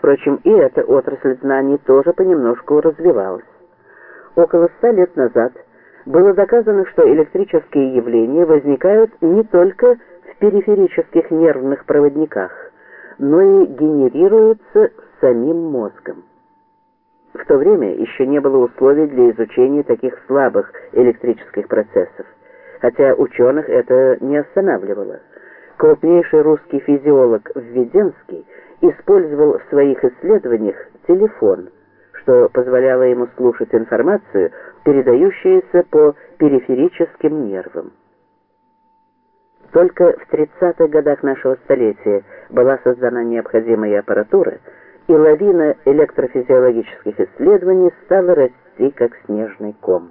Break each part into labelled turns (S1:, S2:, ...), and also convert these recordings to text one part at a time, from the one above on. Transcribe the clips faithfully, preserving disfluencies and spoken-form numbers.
S1: Впрочем, и эта отрасль знаний тоже понемножку развивалась. Около ста лет назад было доказано, что электрические явления возникают не только в периферических нервных проводниках, но и генерируются самим мозгом. В то время еще не было условий для изучения таких слабых электрических процессов, хотя ученых это не останавливало. Крупнейший русский физиолог Введенский использовал в своих исследованиях телефон, что позволяло ему слушать информацию, передающуюся по периферическим нервам. Только в тридцатых годах нашего столетия была создана необходимая аппаратура, и лавина электрофизиологических исследований стала расти как снежный ком.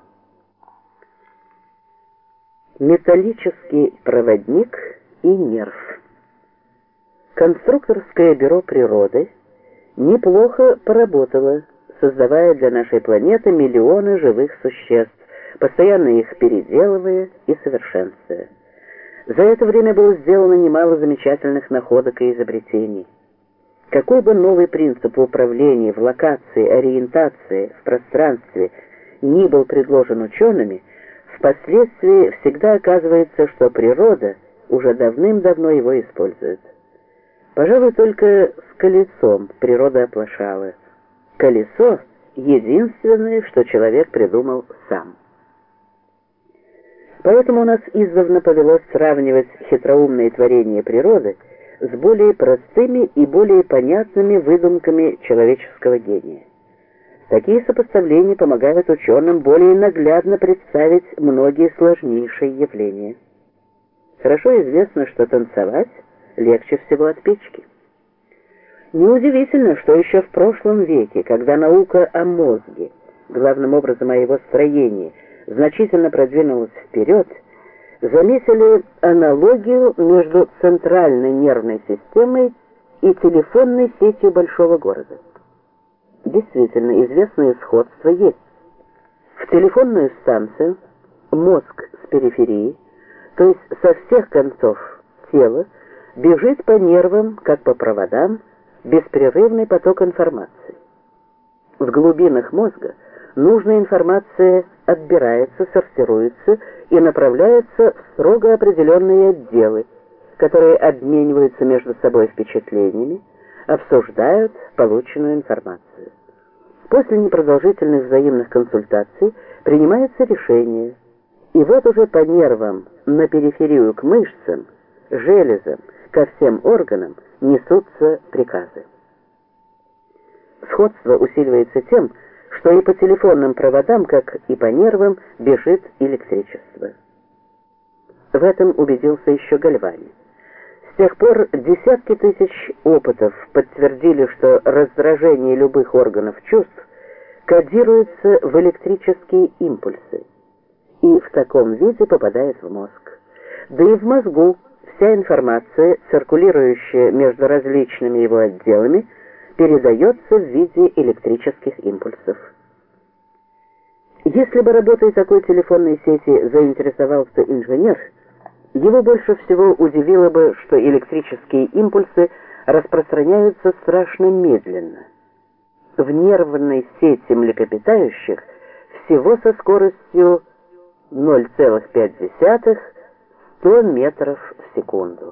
S1: Металлический проводник и нерв. Конструкторское бюро природы неплохо поработало, создавая для нашей планеты миллионы живых существ, постоянно их переделывая и совершенствуя. За это время было сделано немало замечательных находок и изобретений. Какой бы новый принцип в управлении, в локации, ориентации, в пространстве ни был предложен учеными, впоследствии всегда оказывается, что природа уже давным-давно его использует. Пожалуй, только с колесом природа оплошала. Колесо — единственное, что человек придумал сам. Поэтому у нас издавна повелось сравнивать хитроумные творения природы с более простыми и более понятными выдумками человеческого гения. Такие сопоставления помогают ученым более наглядно представить многие сложнейшие явления. Хорошо известно, что танцевать легче всего от печки. Неудивительно, что еще в прошлом веке, когда наука о мозге, главным образом о его строении, значительно продвинулась вперед, заметили аналогию между центральной нервной системой и телефонной сетью большого города. Действительно, известное сходство есть. В телефонную станцию мозг с периферии, то есть со всех концов тела, бежит по нервам, как по проводам, беспрерывный поток информации. В глубинах мозга нужная информация отбирается, сортируется и направляется в строго определенные отделы, которые обмениваются между собой впечатлениями, обсуждают полученную информацию. После непродолжительных взаимных консультаций принимается решение, и вот уже по нервам на периферию к мышцам, железам, ко всем органам несутся приказы. Сходство усиливается тем, что и по телефонным проводам, как и по нервам, бежит электричество. В этом убедился еще Гальвани. С тех пор десятки тысяч опытов подтвердили, что раздражение любых органов чувств кодируется в электрические импульсы и в таком виде попадает в мозг. Да и в мозгу вся информация, циркулирующая между различными его отделами, передается в виде электрических импульсов. Если бы работой такой телефонной сети заинтересовался инженер, его больше всего удивило бы, что электрические импульсы распространяются страшно медленно. В нервной сети млекопитающих всего со скоростью ноль целых пять десятых — сто метров в секунду.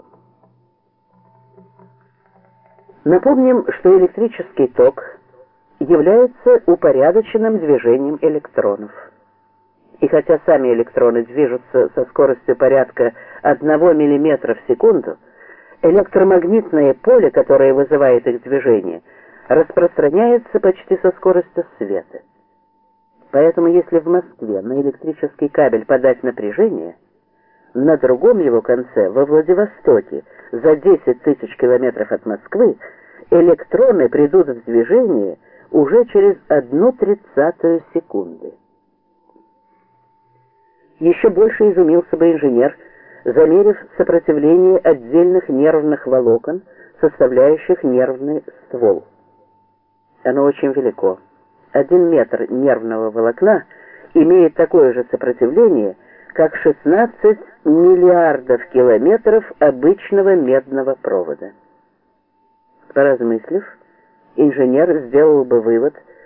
S1: Напомним, что электрический ток является упорядоченным движением электронов. И хотя сами электроны движутся со скоростью порядка одного миллиметра в секунду, электромагнитное поле, которое вызывает их движение, распространяется почти со скоростью света. Поэтому если в Москве на электрический кабель подать напряжение, на другом его конце, во Владивостоке, за десять тысяч километров от Москвы, электроны придут в движение уже через одну тридцатую секунды. Еще больше изумился бы инженер, замерив сопротивление отдельных нервных волокон, составляющих нервный ствол. Оно очень велико. Один метр нервного волокна имеет такое же сопротивление, как шестнадцать миллиардов километров обычного медного провода. Поразмыслив, инженер сделал бы вывод,